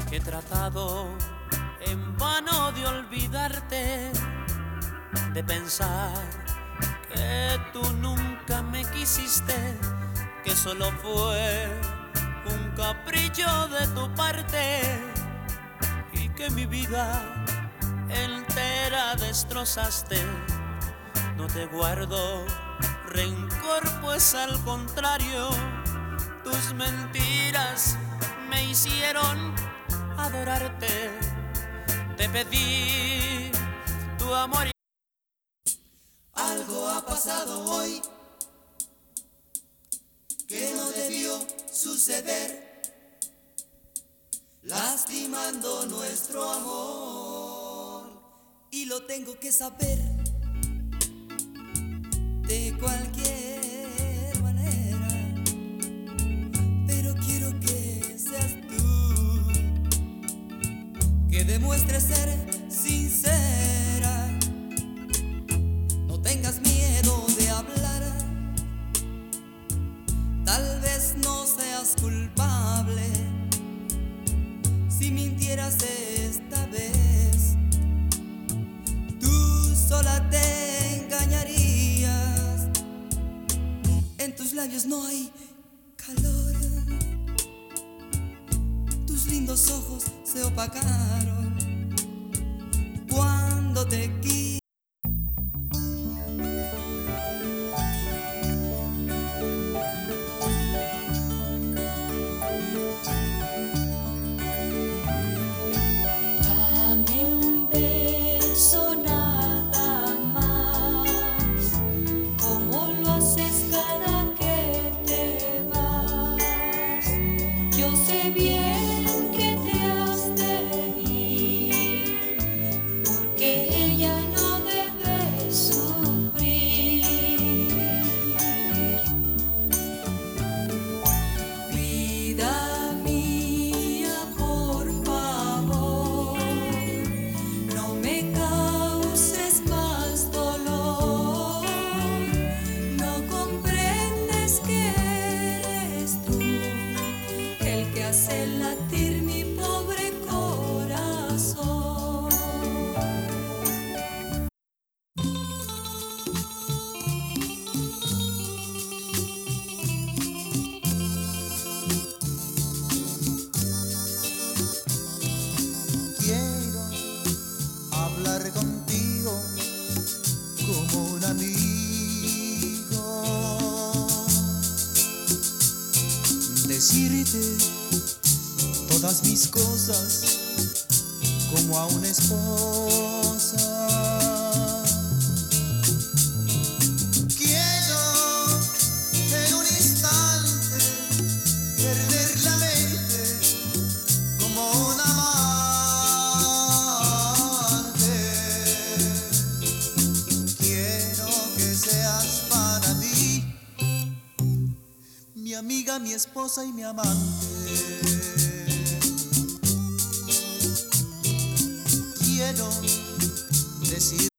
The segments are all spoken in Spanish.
He tratado en vano de olvidarte, de pensar que tú nunca me quisiste, que solo fue un capricho de tu parte y que mi vida entera destrozaste. No te guardo rencor, pues al contrario, tus mentiras me hicieron adorarte. Te pedí tu amor. Algo ha pasado hoy que no debió suceder, lastimando nuestro amor. Y lo tengo que saber de cualquier manera, pero quiero que seas tú, que demuestres ser sincera. No tengas miedo de hablar, tal vez no seas culpable si mintieras esta vez. Tú sola te engañarías, en tus labios no hay calor, tus lindos ojos se opacaron cuando te quise. Decirte todas mis cosas como a una esposa. Quiero en un instante perder la mente como un amante. Quiero que seas para mí mi amiga, mi esposa y mi amante. Quiero decir.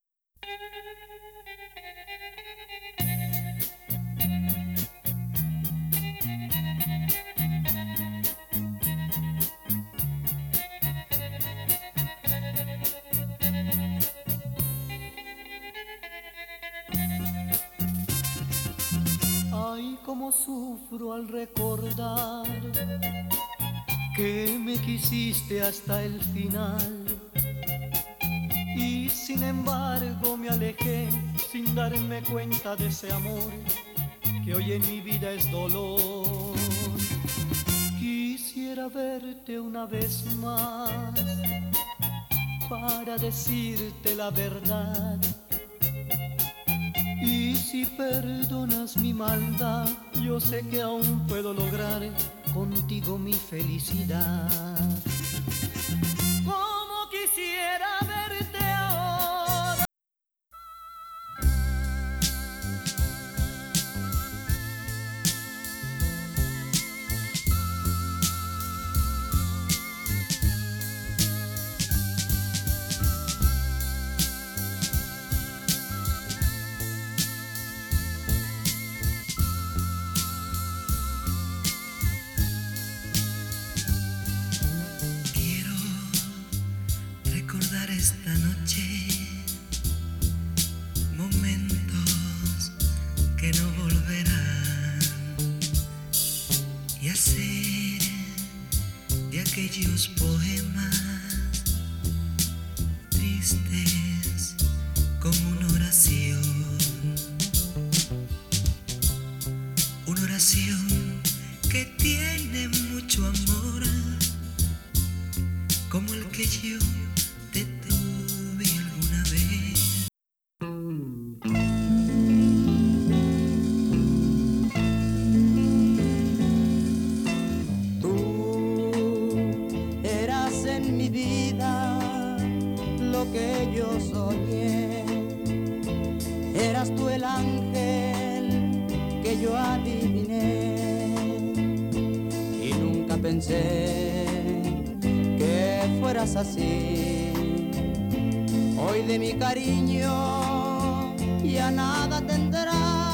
Ay, cómo sufro al recordar que me quisiste hasta el final. Y sin embargo me alejé sin darme cuenta de ese amor que hoy en mi vida es dolor. Quisiera verte una vez más para decirte la verdad. Y si perdonas mi maldad, yo sé que aún puedo lograr contigo mi felicidad. Como quisiera verte ahora. bellos poemas, tristes como una oración que tiene mucho amor, como el que yo te tuve alguna vez. En mi vida lo que yo soñé, eras tú el ángel que yo adiviné, y nunca pensé que fueras así. Hoy de mi cariño ya nada tendrás,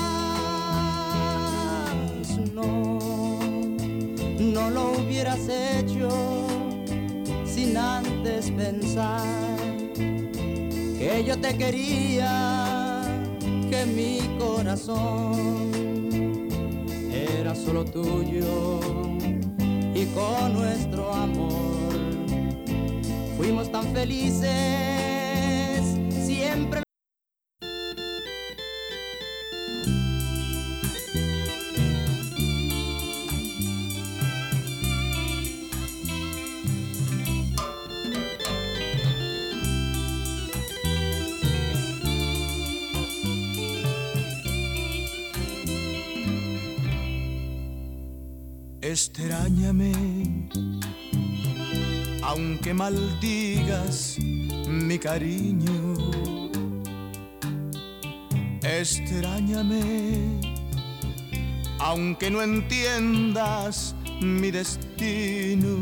no lo hubieras hecho sin antes pensar que yo te quería, que mi corazón era solo tuyo, y con nuestro amor fuimos tan felices siempre. Extrañame, aunque maldigas mi cariño. Extrañame, aunque no entiendas mi destino.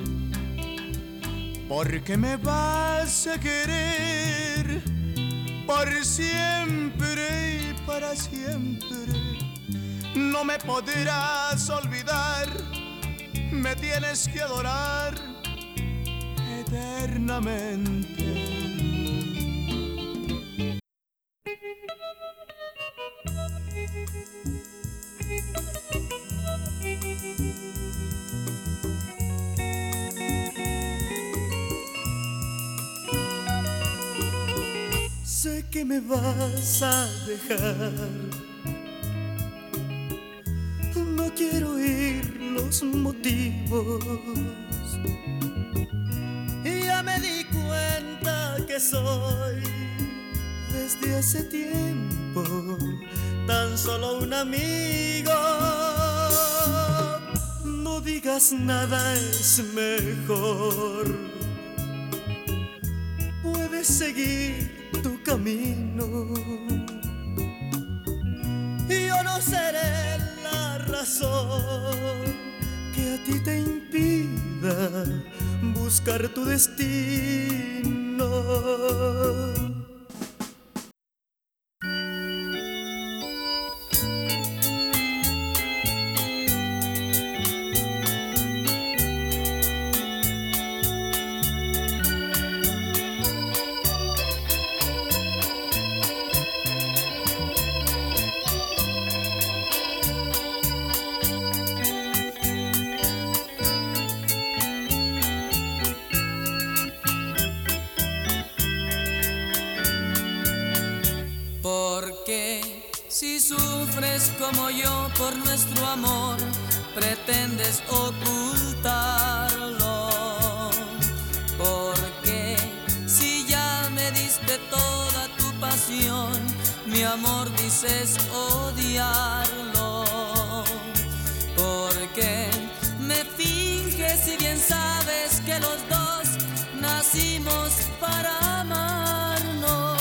Porque me vas a querer por siempre y para siempre. No me podrás olvidar, me tienes que adorar eternamente. Sé que me vas a dejar, no quiero oír los motivos. Y ya me di cuenta que soy, desde hace tiempo, tan solo un amigo. No digas nada, es mejor. Puedes seguir tu camino. Yo no seré la razón que a ti te impida buscar tu destino. Porque si sufres como yo por nuestro amor, pretendes ocultarlo. Porque si ya me diste toda tu pasión, mi amor dices odiarlo. Porque me finges si bien sabes que los dos nacimos para amarnos.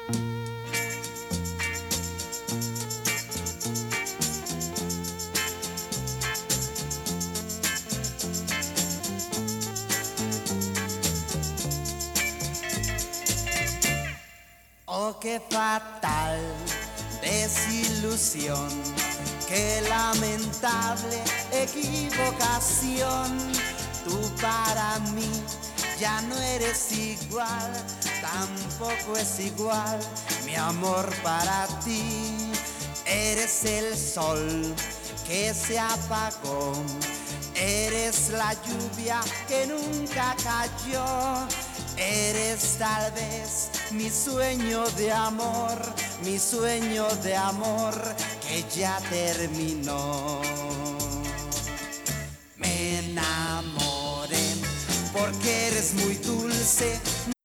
Oh, qué fatal desilusión, qué lamentable equivocación. Tú para mí ya no eres igual, tampoco es igual mi amor para ti. Eres el sol que se apagó, eres la lluvia que nunca cayó. Eres tal vez mi sueño de amor, mi sueño de amor que ya terminó. Me enamoré porque eres muy dulce.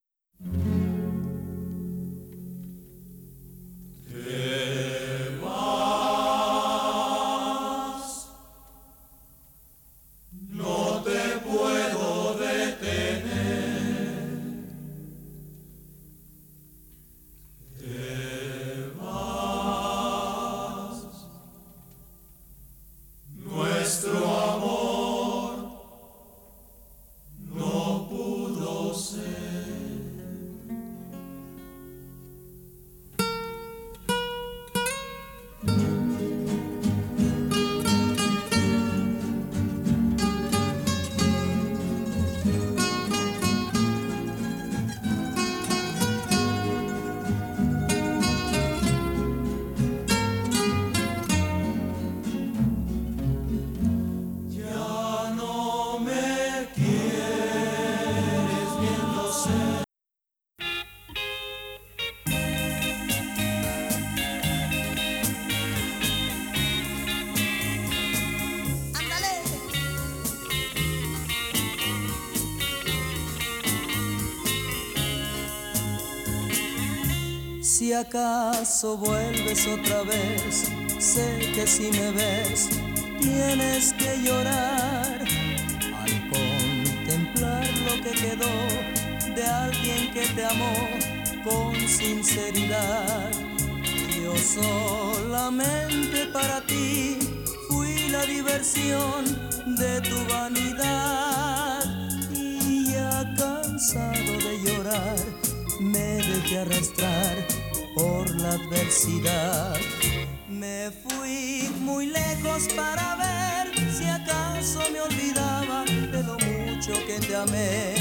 Si acaso vuelves otra vez, sé que si me ves tienes que llorar al contemplar lo que quedó de alguien que te amó con sinceridad. Yo solamente para ti fui la diversión de tu vanidad, y ya cansado de llorar me dejé arrastrar por la adversidad. Me fui muy lejos para ver si acaso me olvidaba de lo mucho que te amé.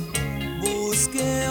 Busqué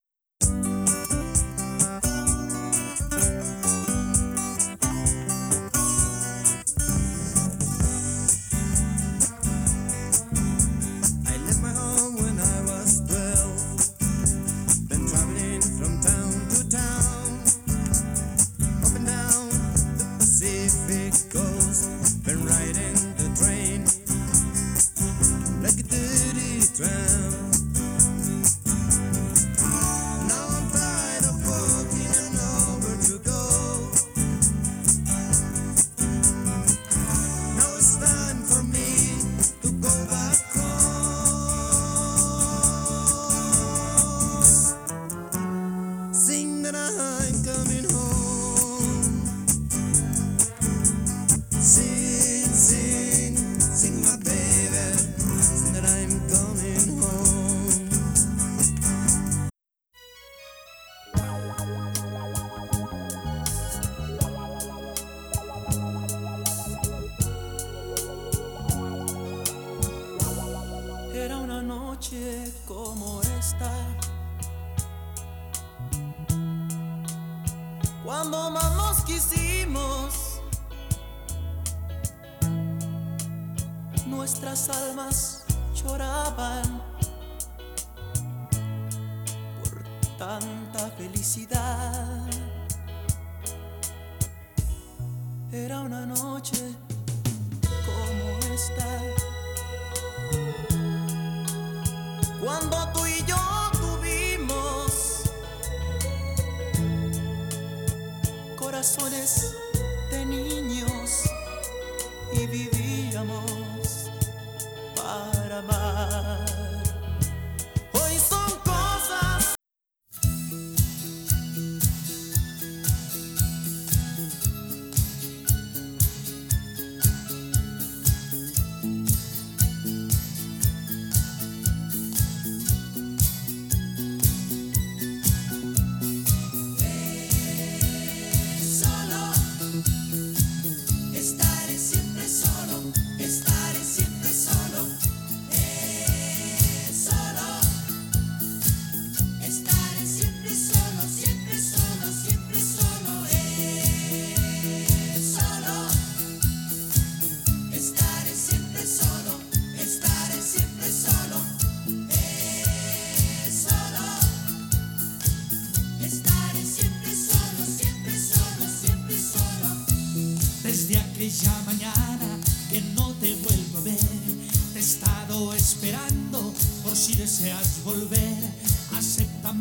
como esta, cuando más nos quisimos, nuestras almas lloraban por tanta felicidad. Era una noche como esta, cuando tú y yo tuvimos corazones de niños y vivíamos para amar. Hoy son cosas aquella mañana que no te vuelvo a ver. Te he estado esperando por si deseas volver. Acepta.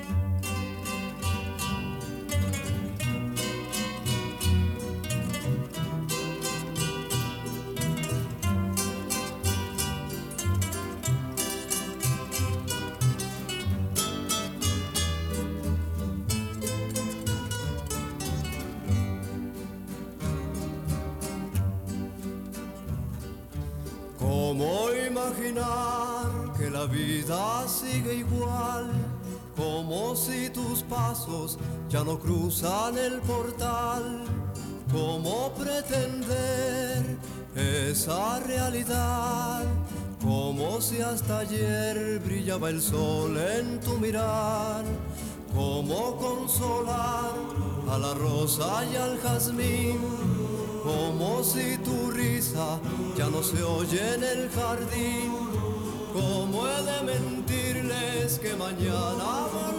¿Cómo imaginar que la vida sigue igual? Como si tus pasos ya no cruzan el portal. ¿Cómo pretender esa realidad? Como si hasta ayer brillaba el sol en tu mirar. ¿Cómo consolar a la rosa y al jazmín? Como si tu risa ya no se oye en el jardín. ¿Cómo he de mentirles que mañana volveré?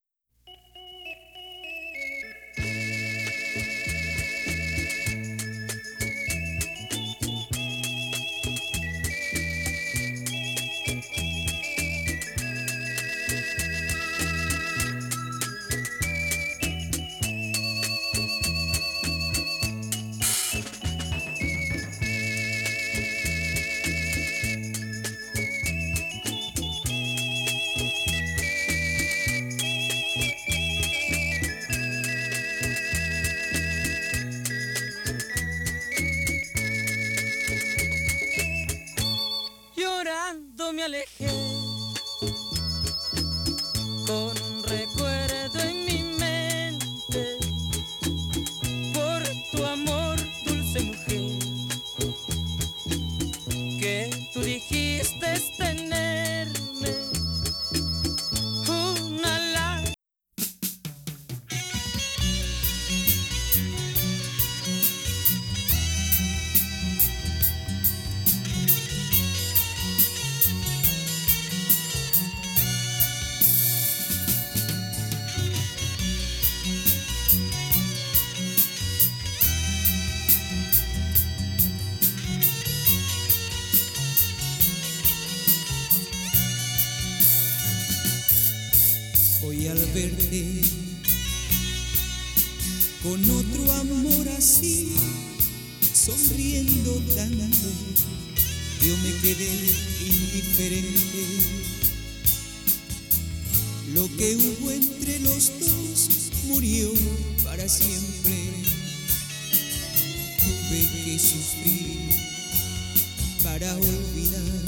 Llorando me alejé con un recuerdo en mi mente por tu amor, dulce mujer, que tú dijiste tenerme una lágrima. Hoy al verte con otro amor así, sonriendo tanto, yo me quedé indiferente. Lo que hubo entre los dos murió para siempre. Tuve que sufrir para olvidar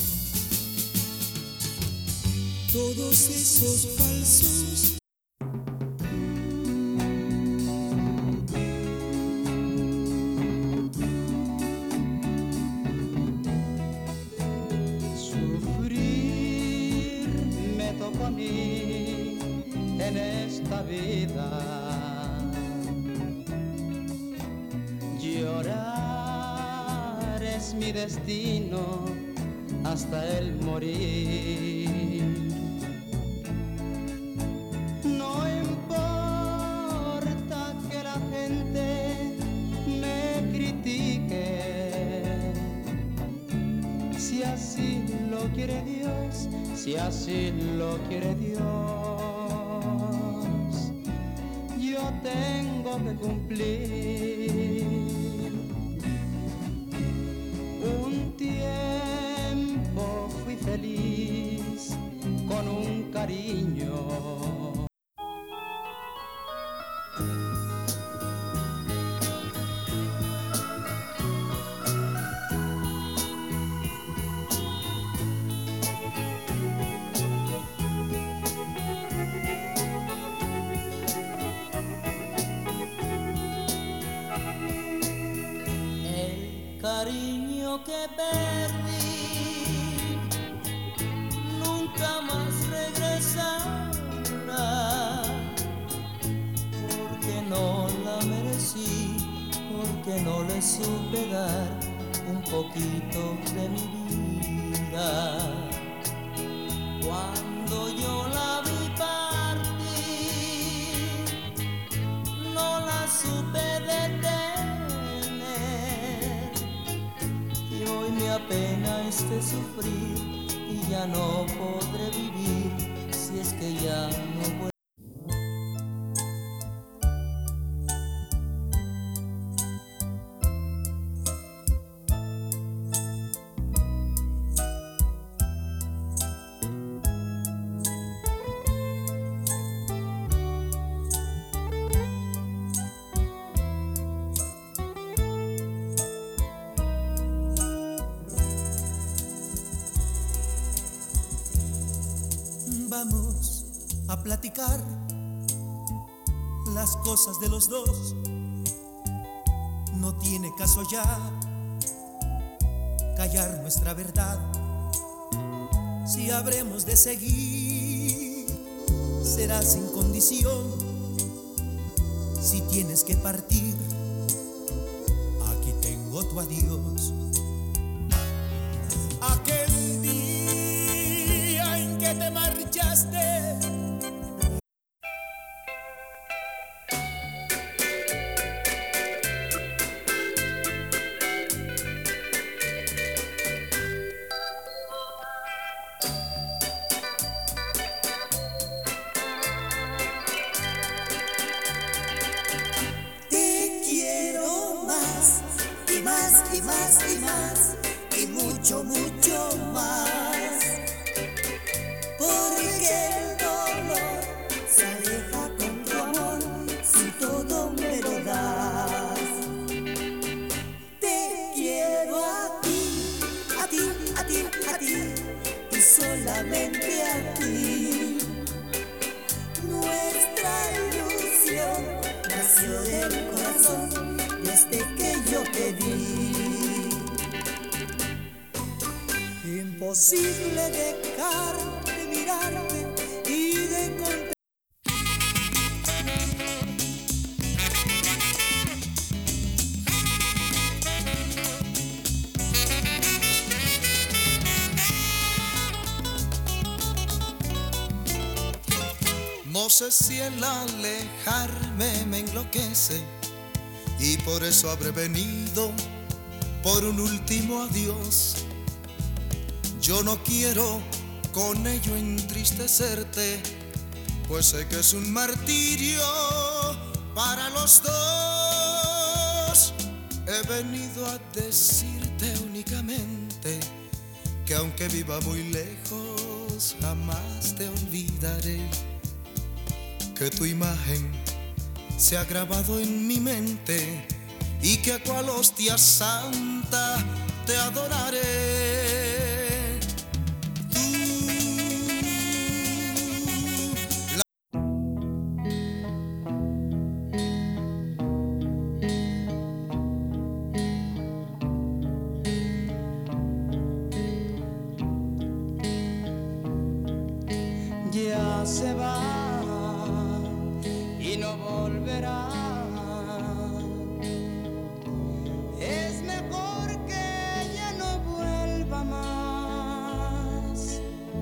todos esos falsos. Sufrir me tocó a mí en esta vida. Llorar es mi destino hasta el morir. No importa que la gente me critique, si así lo quiere Dios, si así lo quiere Dios, yo tengo que cumplir. Un tiempo fui feliz con un cariño. Cariño que perdí nunca más regresará, porque no la merecí, porque no le supe dar un poquito de mi vida. Cuando yo la vi partir, no la supe detener. pena es de sufrir y ya no podré vivir si es que ya no vuelvo. Vamos a platicar las cosas de los dos. No tiene caso ya callar nuestra verdad. Si habremos de seguir, será sin condición. Si tienes que partir, aquí tengo tu adiós. Aquel día en que te marchaste, Te quiero más y más y más y más y mucho, mucho más, porque el dolor se aleja con tu amor si todo me lo das. Te quiero a ti, a ti, a ti, a ti y solamente a ti. Nuestra ilusión nació del corazón desde que yo te vi. Imposible dejar de mirarte y de contemplar. No sé si el alejarme me enloquece y por eso habré venido por un último adiós. Yo no quiero con ello entristecerte, pues sé que es un martirio para los dos. He venido a decirte únicamente que aunque viva muy lejos, jamás te olvidaré. Que tu imagen se ha grabado en mi mente y que a cual hostia santa te adoraré. Ya se va y no volverá. Es mejor que ella no vuelva más.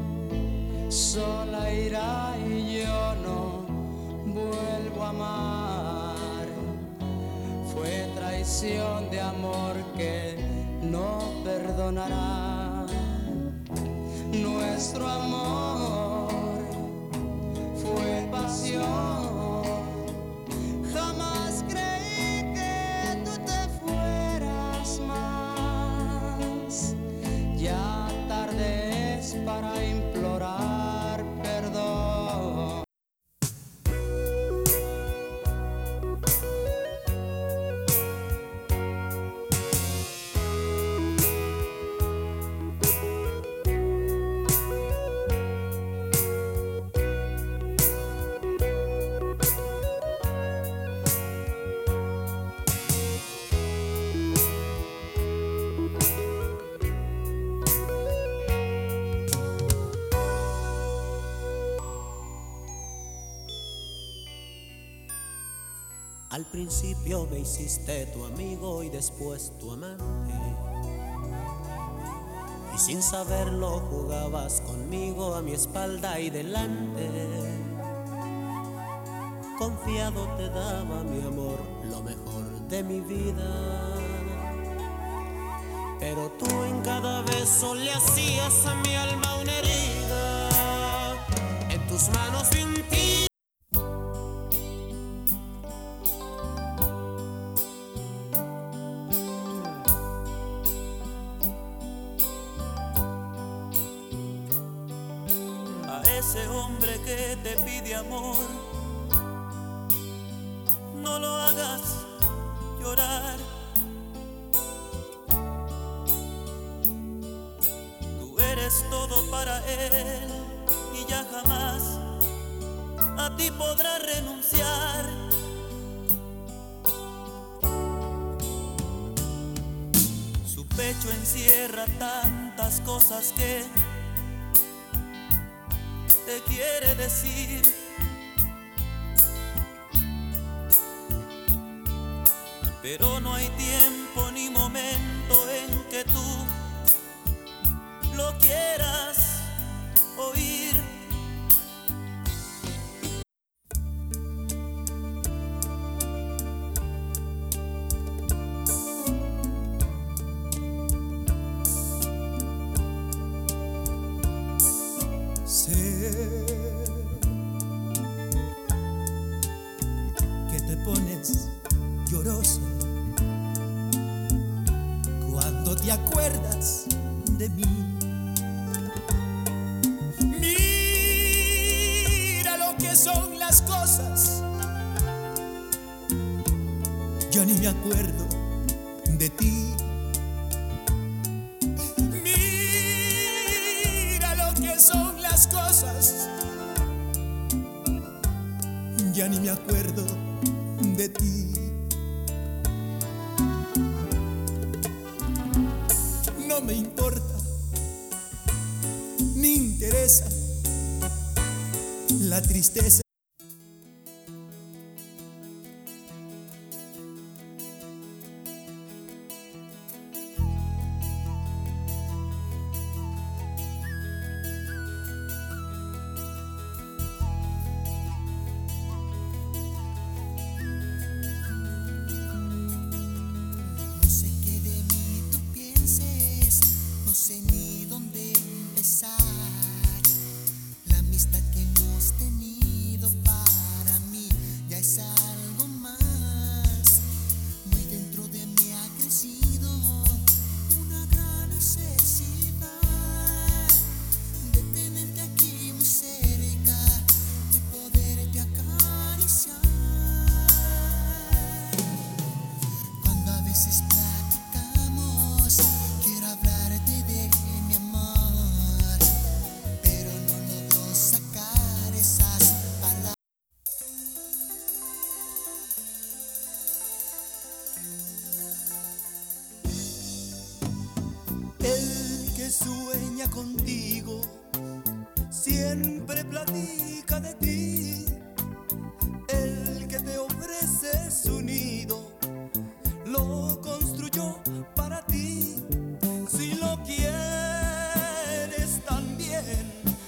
Sola irá y yo no vuelvo a amar. Fue traición de amor que no perdonará. Nuestro amor fue pasión. Jamás creí que tú te fueras más. Ya tarde es para implorar perdón. Al principio me hiciste tu amigo y después tu amante, y sin saberlo jugabas conmigo a mi espalda y delante. Confiado te daba mi amor, lo mejor de mi vida. pero tú en cada beso le hacías a mi alma una herida. En tus manos vi un tiro. A ese hombre que te pide amor, no lo hagas llorar. Tú eres todo para él y ya jamás a ti podrá renunciar. Su pecho encierra tantas cosas que te quiere decir. Pero no hay tiempo ni momento en que tú lo quieras oír. Sé que te pones lloroso cuando te acuerdas de mí. Mira lo que son las cosas, yo ni me acuerdo de ti. Mira lo que son las cosas, ya ni me acuerdo de ti. No me importa, me interesa la tristeza. No sé qué de mí tú pienses, no sé ni dónde empezar. La amistad que hemos tenido para mí ya es algo más. Muy dentro de mí ha crecido una gran necesidad de tenerte aquí muy cerca, de poderte acariciar. Cuando a veces platicamos, quiero hablarte de mi amor, pero no logro sacar esas palabras. El que sueña contigo siempre platica de ti. El que te ofrece su nido lo construyó para ti. Si lo quieres también,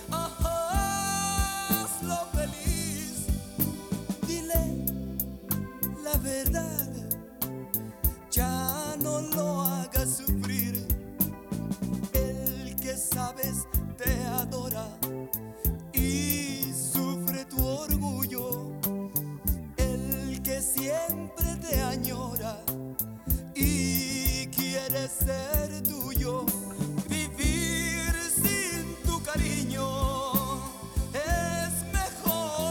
hazlo feliz. Dile la verdad, ya no lo hagas sufrir. El que sabes te adora y sufre tu orgullo. El que siempre te añora y quiere ser tuyo. Vivir sin tu cariño es mejor.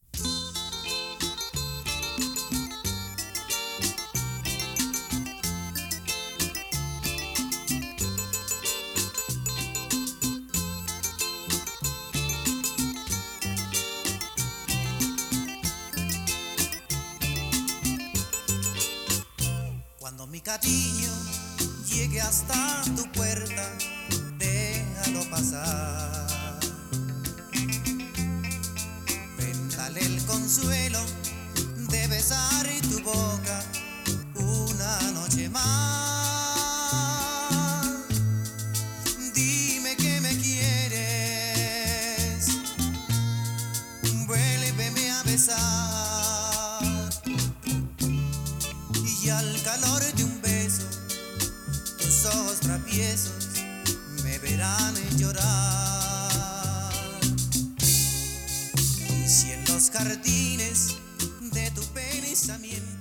Cuando mi cariño llegue hasta tu puerta, déjalo pasar. Ven, dale el consuelo de besar tu boca una noche más. Dime que me quieres, vuélveme a besar. Y al calor de un beso, tus ojos tropiezos me verán llorar. Y si en los jardines de tu pensamiento